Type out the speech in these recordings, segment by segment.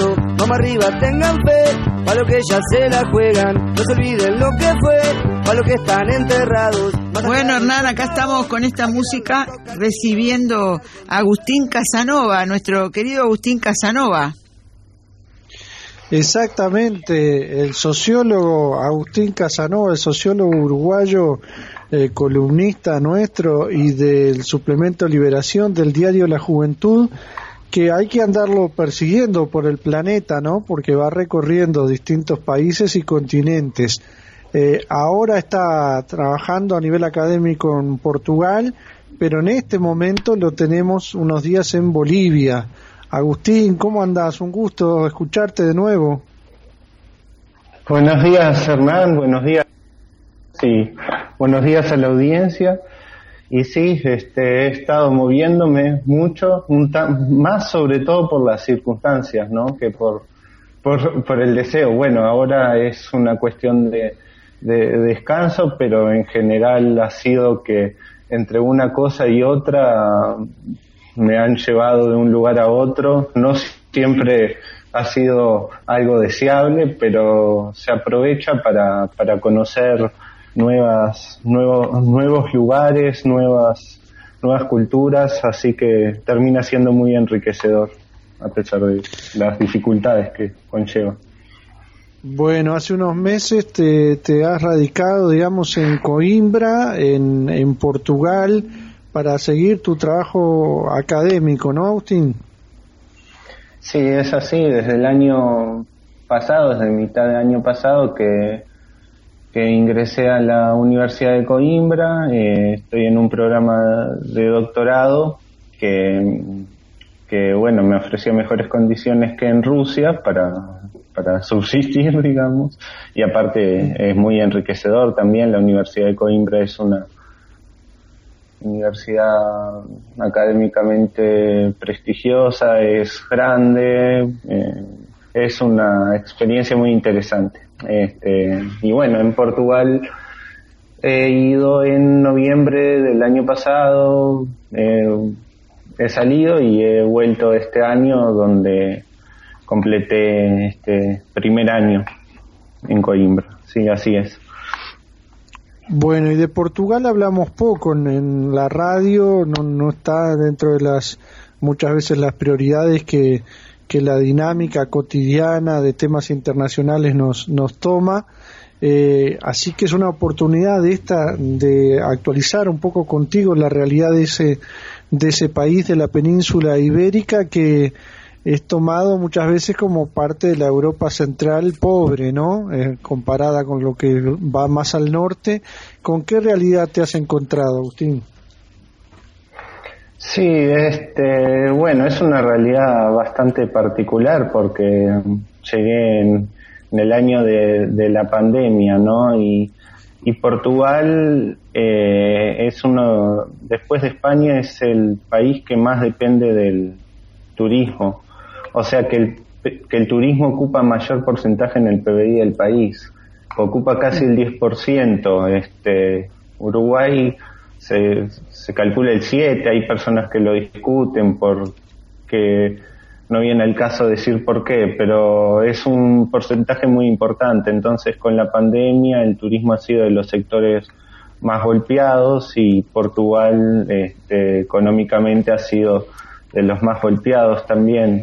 pasado, vamos arriba, tengan fe, pa' lo que ya se la juegan, no se olviden lo que fue, pa' lo que están enterrados. Bueno, Hernán, acá estamos con esta música recibiendo a Agustín Casanova, nuestro querido Agustín Casanova. Exactamente, el sociólogo Agustín Casanova, el sociólogo uruguayo, columnista nuestro y del suplemento Liberación del diario La Juventud, que hay que andarlo persiguiendo por el planeta, ¿no? Porque va recorriendo distintos países y continentes. Ahora está trabajando a nivel académico en Portugal, pero en este momento lo tenemos unos días en Bolivia. Agustín, ¿cómo andás? Un gusto escucharte de nuevo. Buenos días, Hernán, buenos días. Sí, buenos días a la audiencia. Y sí, he estado moviéndome mucho, más sobre todo por las circunstancias, ¿no? Que por el deseo. Bueno, ahora es una cuestión de descanso, pero en general ha sido que entre una cosa y otra me han llevado de un lugar a otro. No siempre ha sido algo deseable, pero se aprovecha para conocer nuevos lugares, nuevas culturas, así que termina siendo muy enriquecedor a pesar de las dificultades que conlleva. Bueno, hace unos meses te has radicado, digamos, en Coimbra, en Portugal, para seguir tu trabajo académico, ¿no, Agustín? Sí, es así, desde el año pasado, desde mitad del año pasado que ingresé a la Universidad de Coimbra. Estoy en un programa de doctorado que bueno, me ofreció mejores condiciones que en Rusia para subsistir, digamos, y aparte es muy enriquecedor también. La Universidad de Coimbra es una universidad académicamente prestigiosa, es grande, es una experiencia muy interesante. Y bueno, en Portugal he ido en noviembre del año pasado, he salido y he vuelto este año, donde completé este primer año en Coimbra. Sí, así es. Bueno, y de Portugal hablamos poco en la radio, no está dentro de muchas veces las prioridades que la dinámica cotidiana de temas internacionales nos toma, así que es una oportunidad de actualizar un poco contigo la realidad de ese país de la península ibérica, que es tomado muchas veces como parte de la Europa central pobre, ¿no? Comparada con lo que va más al norte. ¿Con qué realidad te has encontrado, Agustín? Sí, bueno, es una realidad bastante particular porque llegué en el año de la pandemia, ¿no? Y Portugal después de España, es el país que más depende del turismo. O sea que el turismo ocupa mayor porcentaje en el PBI del país. Ocupa casi el 10%. Uruguay se calcula el 7%, hay personas que lo discuten porque no viene al caso decir por qué, pero es un porcentaje muy importante. Entonces, con la pandemia, el turismo ha sido de los sectores más golpeados, y Portugal económicamente ha sido de los más golpeados también.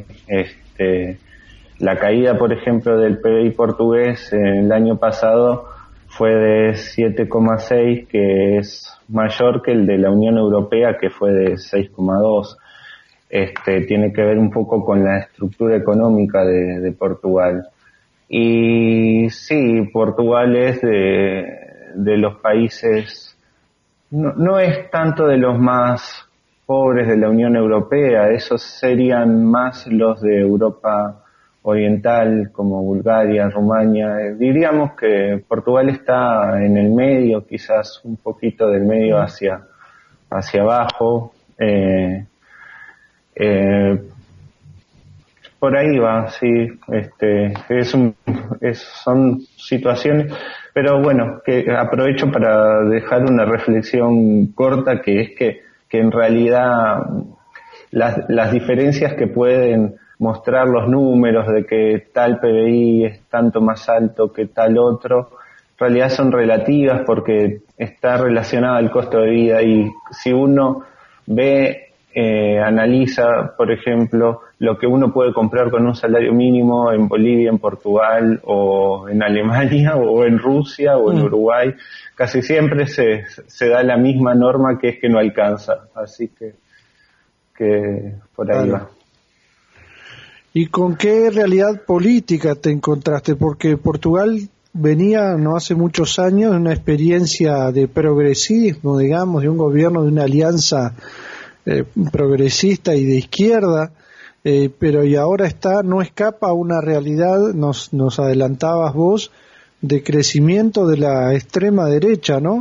La caída, por ejemplo, del PBI portugués el año pasado fue de 7,6, que es mayor que el de la Unión Europea, que fue de 6,2. Tiene que ver un poco con la estructura económica de Portugal. Y sí, Portugal es de los países, no es tanto de los más pobres de la Unión Europea, esos serían más los de Europa Oriental, como Bulgaria, Rumania. Diríamos que Portugal está en el medio, quizás un poquito del medio hacia abajo. Por ahí va, sí. Son situaciones, pero bueno, que aprovecho para dejar una reflexión corta, que es que en realidad las diferencias que pueden mostrar los números de que tal PBI es tanto más alto que tal otro, en realidad son relativas porque está relacionada al costo de vida, y si uno analiza, por ejemplo, lo que uno puede comprar con un salario mínimo en Bolivia, en Portugal, o en Alemania, o en Rusia, o en Uruguay, casi siempre se da la misma norma, que es que no alcanza. Así que por ahí va. ¿Y con qué realidad política te encontraste? Porque Portugal venía no hace muchos años de una experiencia de progresismo, digamos, de un gobierno, de una alianza progresista y de izquierda, pero y ahora no escapa a una realidad, nos adelantabas vos, de crecimiento de la extrema derecha, ¿no?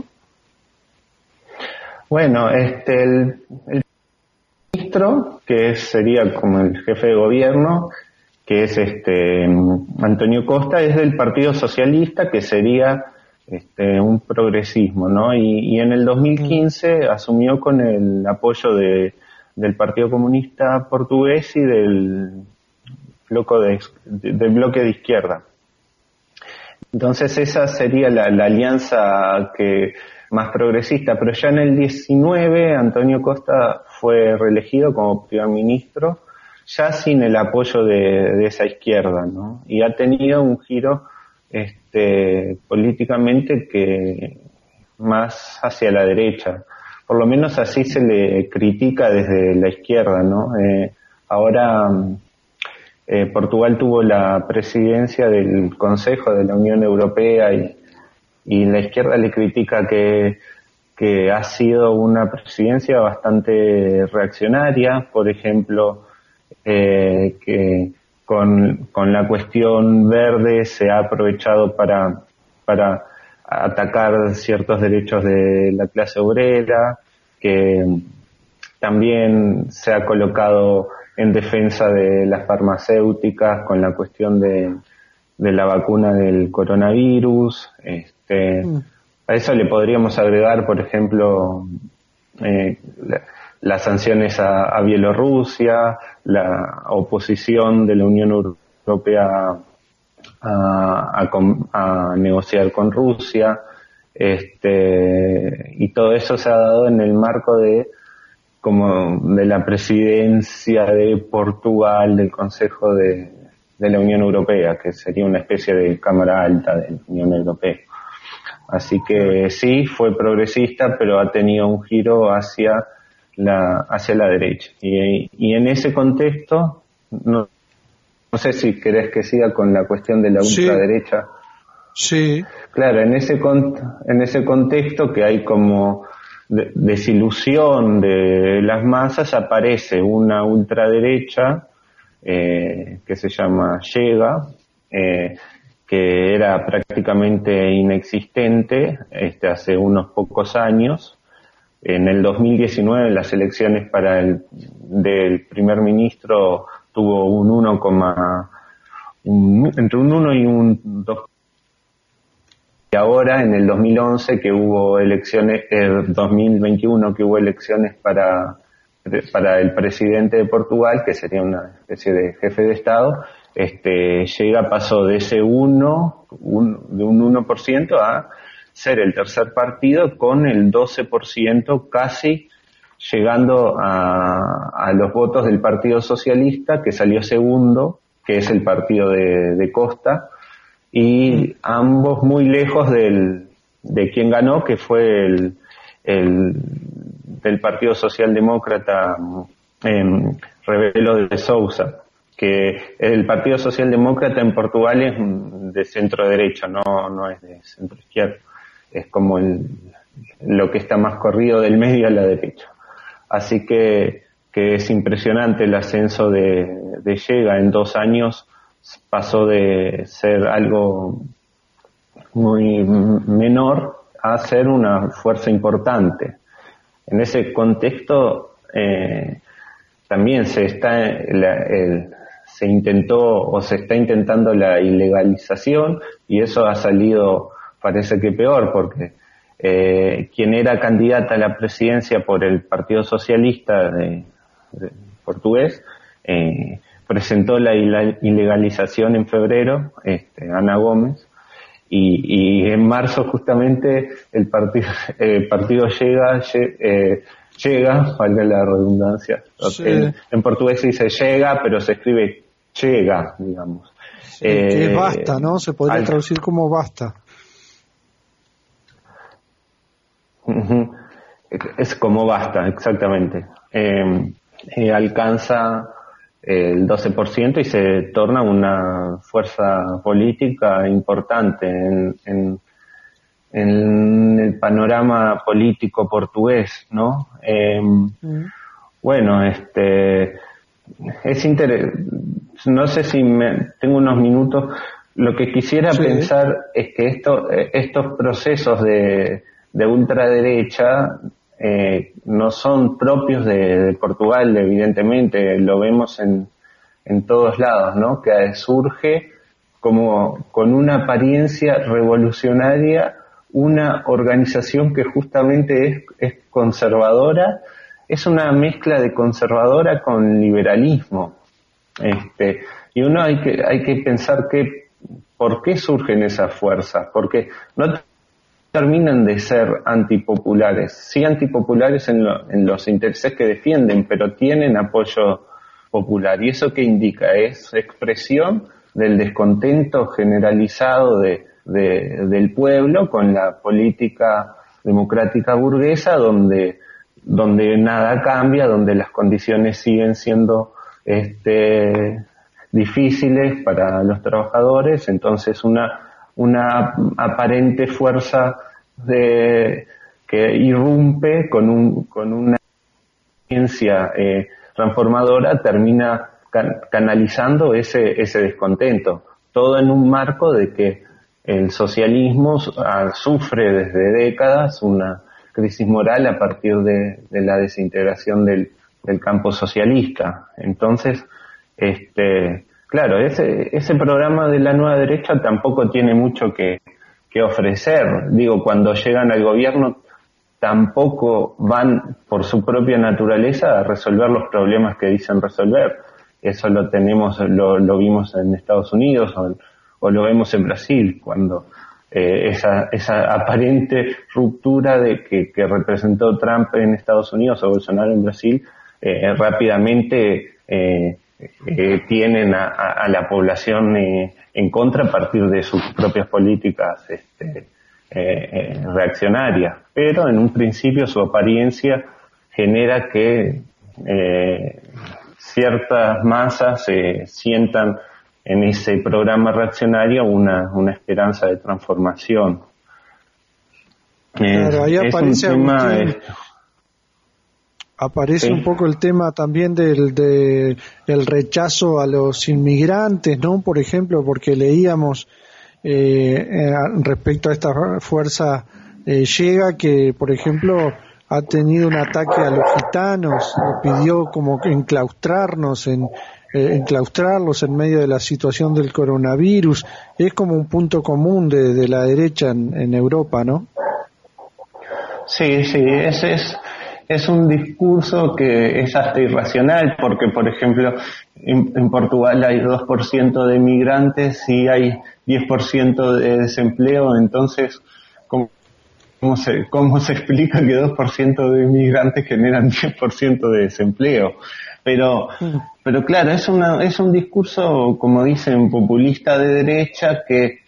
Bueno, el ministro, que sería como el jefe de gobierno, que es Antonio Costa, es del Partido Socialista, que sería un progresismo, ¿no? Y en el 2015 asumió con el apoyo del Partido Comunista Portugués y del bloque de izquierda. Entonces esa sería la alianza más progresista, pero ya en el 19 Antonio Costa fue reelegido como primer ministro, ya sin el apoyo de esa izquierda, ¿no? Y ha tenido un giro políticamente que más hacia la derecha, por lo menos así se le critica desde la izquierda, ¿no? Ahora Portugal tuvo la presidencia del Consejo de la Unión Europea y la izquierda le critica que ha sido una presidencia bastante reaccionaria, por ejemplo, que con la cuestión verde se ha aprovechado para atacar ciertos derechos de la clase obrera, que también se ha colocado en defensa de las farmacéuticas con la cuestión de la vacuna del coronavirus. A eso le podríamos agregar, por ejemplo, las sanciones a Bielorrusia, la oposición de la Unión Europea a negociar con Rusia, y todo eso se ha dado en el marco de la presidencia de Portugal del Consejo de la Unión Europea, que sería una especie de cámara alta de la Unión Europea. Así que sí, fue progresista, pero ha tenido un giro hacia la derecha. Y en ese contexto, no sé si querés que siga con la cuestión de la ultraderecha. Sí. Claro, en ese contexto que hay como desilusión de las masas, aparece una ultraderecha que se llama Llega, que era prácticamente inexistente hace unos pocos años. En el 2019 las elecciones del primer ministro tuvo entre un 1 y un 2. Y ahora en el 2011 que hubo elecciones, 2021 que hubo elecciones para el presidente de Portugal, que sería una especie de jefe de Estado, Llega pasó de ese de un 1% a ser el tercer partido con el 12%, casi llegando a los votos del Partido Socialista, que salió segundo, que es el partido de Costa, y ambos muy lejos de quien ganó, que fue del Partido Socialdemócrata Rebelo de Sousa, que el Partido Socialdemócrata en Portugal es de centro derecha, no es de centro izquierda, es como lo que está más corrido del medio a la derecha. Así que es impresionante el ascenso de Llega. En 2 años pasó de ser algo muy menor a ser una fuerza importante. En ese contexto también se está intentando la ilegalización, y eso ha salido, parece que peor, porque quien era candidata a la presidencia por el Partido Socialista de portugués presentó la ilegalización en febrero, Ana Gómez, y en marzo justamente el partido llega, valga la redundancia, sí. en portugués se dice llega, pero se escribe llega, digamos. Sí, que es basta, ¿no? Se podría traducir como basta. Uh-huh. Es como basta, exactamente. Alcanza el 12% y se torna una fuerza política importante en el panorama político portugués, ¿no? Bueno, es no sé si tengo unos minutos. Lo que quisiera pensar es que estos procesos de ultraderecha no son propios de Portugal, evidentemente, lo vemos en todos lados, ¿no? Que surge como con una apariencia revolucionaria, una organización que justamente es conservadora, es una mezcla de conservadora con liberalismo. Y uno hay que pensar ¿por qué surgen esas fuerzas? Porque no terminan de ser antipopulares, sí antipopulares en los intereses que defienden, pero tienen apoyo popular. ¿Y eso qué indica? Es expresión del descontento generalizado del pueblo con la política democrática burguesa, donde nada cambia, donde las condiciones siguen siendo difíciles para los trabajadores. Entonces una aparente fuerza que irrumpe con una ciencia transformadora termina canalizando ese descontento, todo en un marco de que el socialismo sufre desde décadas una crisis moral a partir de la desintegración del campo socialista. Entonces, claro, ese programa de la nueva derecha tampoco tiene mucho que ofrecer. Digo, cuando llegan al gobierno tampoco van por su propia naturaleza a resolver los problemas que dicen resolver. Eso lo vimos en Estados Unidos o lo vemos en Brasil, cuando esa aparente ruptura que representó Trump en Estados Unidos o Bolsonaro en Brasil, rápidamente tienen a la población en contra a partir de sus propias políticas reaccionarias. Pero en un principio su apariencia genera que ciertas masas sientan en ese programa reaccionario una esperanza de transformación. Claro, ahí aparece aparece un poco el tema también del rechazo a los inmigrantes, ¿no? Por ejemplo, porque leíamos respecto a esta fuerza llega que, por ejemplo, ha tenido un ataque a los gitanos, pidió como enclaustrarlos en medio de la situación del coronavirus. Es como un punto común de la derecha en Europa, ¿no? Sí, es un discurso que es hasta irracional, porque, por ejemplo, en Portugal hay 2% de migrantes y hay 10% de desempleo. Entonces, ¿cómo se explica que 2% de migrantes generan 10% de desempleo? Pero claro, es un discurso, como dicen, populista de derecha que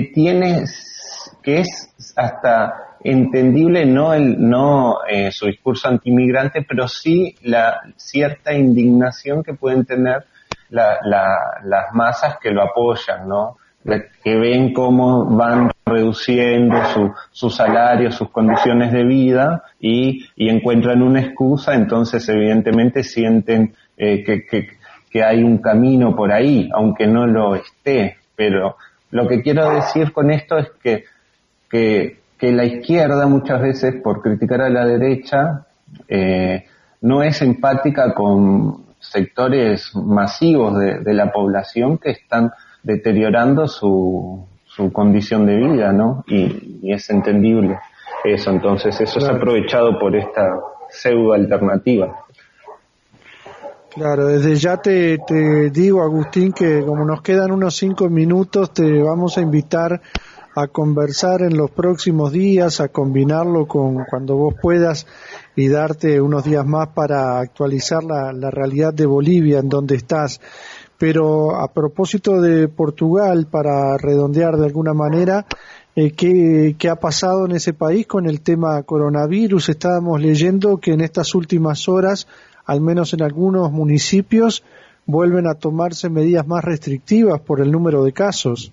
es hasta entendible, no su discurso antimigrante, pero sí la cierta indignación que pueden tener las masas que lo apoyan, ¿no? Que ven cómo van reduciendo su salario, sus condiciones de vida y encuentran una excusa. Entonces evidentemente sienten que hay un camino por ahí, aunque no lo esté. Pero lo que quiero decir con esto es que la izquierda muchas veces, por criticar a la derecha, no es empática con sectores masivos de la población que están deteriorando su condición de vida, ¿no? Y es entendible eso. Entonces eso es aprovechado por esta pseudo alternativa. Claro, desde ya te digo, Agustín, que como nos quedan unos 5 minutos, te vamos a invitar a conversar en los próximos días, a combinarlo con cuando vos puedas y darte unos días más para actualizar la realidad de Bolivia, en donde estás. Pero a propósito de Portugal, para redondear de alguna manera, ¿qué ha pasado en ese país con el tema coronavirus? Estábamos leyendo que en estas últimas horas, al menos en algunos municipios, vuelven a tomarse medidas más restrictivas por el número de casos.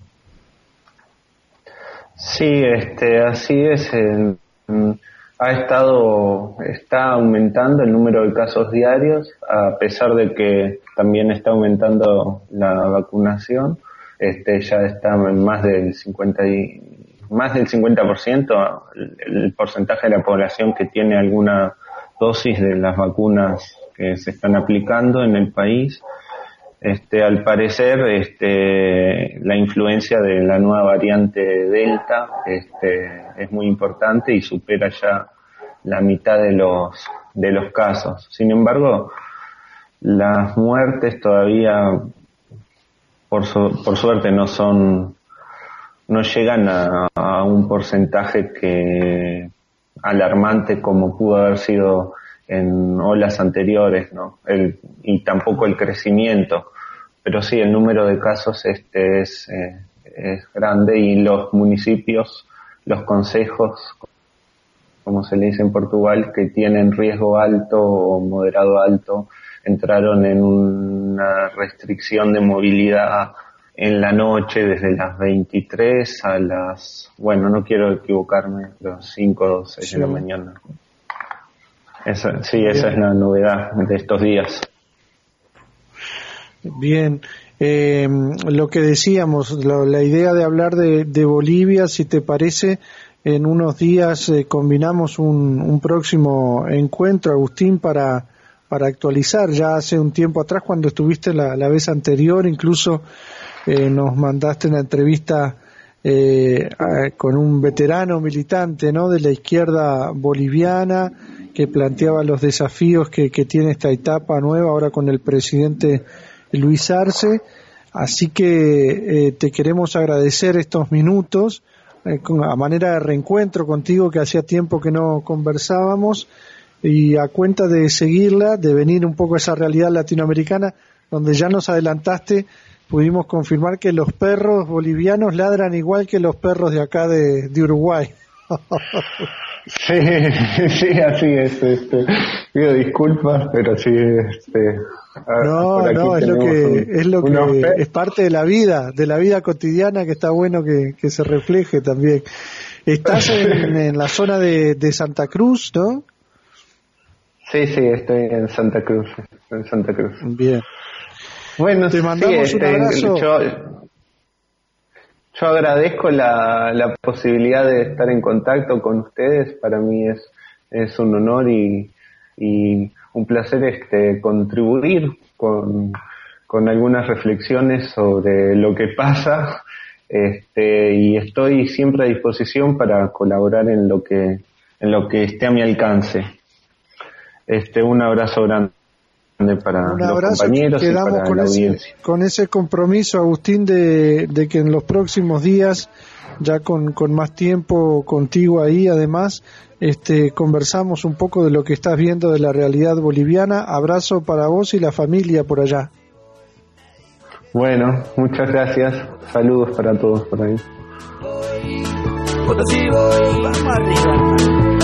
Sí, así es. Está aumentando el número de casos diarios, a pesar de que también está aumentando la vacunación. Ya está en más del 50% el porcentaje de la población que tiene alguna dosis de las vacunas que se están aplicando en el país. Al parecer, la influencia de la nueva variante Delta, es muy importante y supera ya la mitad de los casos. Sin embargo, las muertes todavía, por suerte, no llegan a un porcentaje alarmante como pudo haber sido en olas anteriores, ¿no? Y tampoco el crecimiento, pero sí el número de casos es grande, y los municipios, los consejos, como se le dice en Portugal, que tienen riesgo alto o moderado alto, entraron en una restricción de movilidad en la noche desde las 23 a no quiero equivocarme, las 5 o 6 de la mañana. Esa es la novedad de estos días. Bien, lo que decíamos, la idea de hablar de Bolivia, si te parece, en unos días combinamos un próximo encuentro, Agustín, para actualizar. Ya hace un tiempo atrás, cuando estuviste la vez anterior, incluso nos mandaste una entrevista con un veterano militante, ¿no?, de la izquierda boliviana, que planteaba los desafíos que tiene esta etapa nueva ahora con el presidente Luis Arce. Así que te queremos agradecer estos minutos a manera de reencuentro contigo, que hacía tiempo que no conversábamos, y a cuenta de seguirla, de venir un poco a esa realidad latinoamericana, donde ya nos adelantaste, pudimos confirmar que los perros bolivianos ladran igual que los perros de acá de Uruguay. Sí, así es. Pido disculpas, pero sí, No, es lo que es parte de la vida cotidiana, que está bueno que se refleje también. Estás en la zona de Santa Cruz, ¿no? Sí, estoy en Santa Cruz. Bien. Bueno, te mandamos un abrazo. Yo agradezco la posibilidad de estar en contacto con ustedes. Para mí es un honor y un placer contribuir con algunas reflexiones sobre lo que pasa, y estoy siempre a disposición para colaborar en lo que esté a mi alcance. Un abrazo grande para los compañeros y para la audiencia. Con ese compromiso, Agustín, de que en los próximos días, ya con más tiempo contigo ahí, además, conversamos un poco de lo que estás viendo de la realidad boliviana. Abrazo para vos y la familia por allá. Bueno, muchas gracias. Saludos para todos por ahí. Vamos arriba.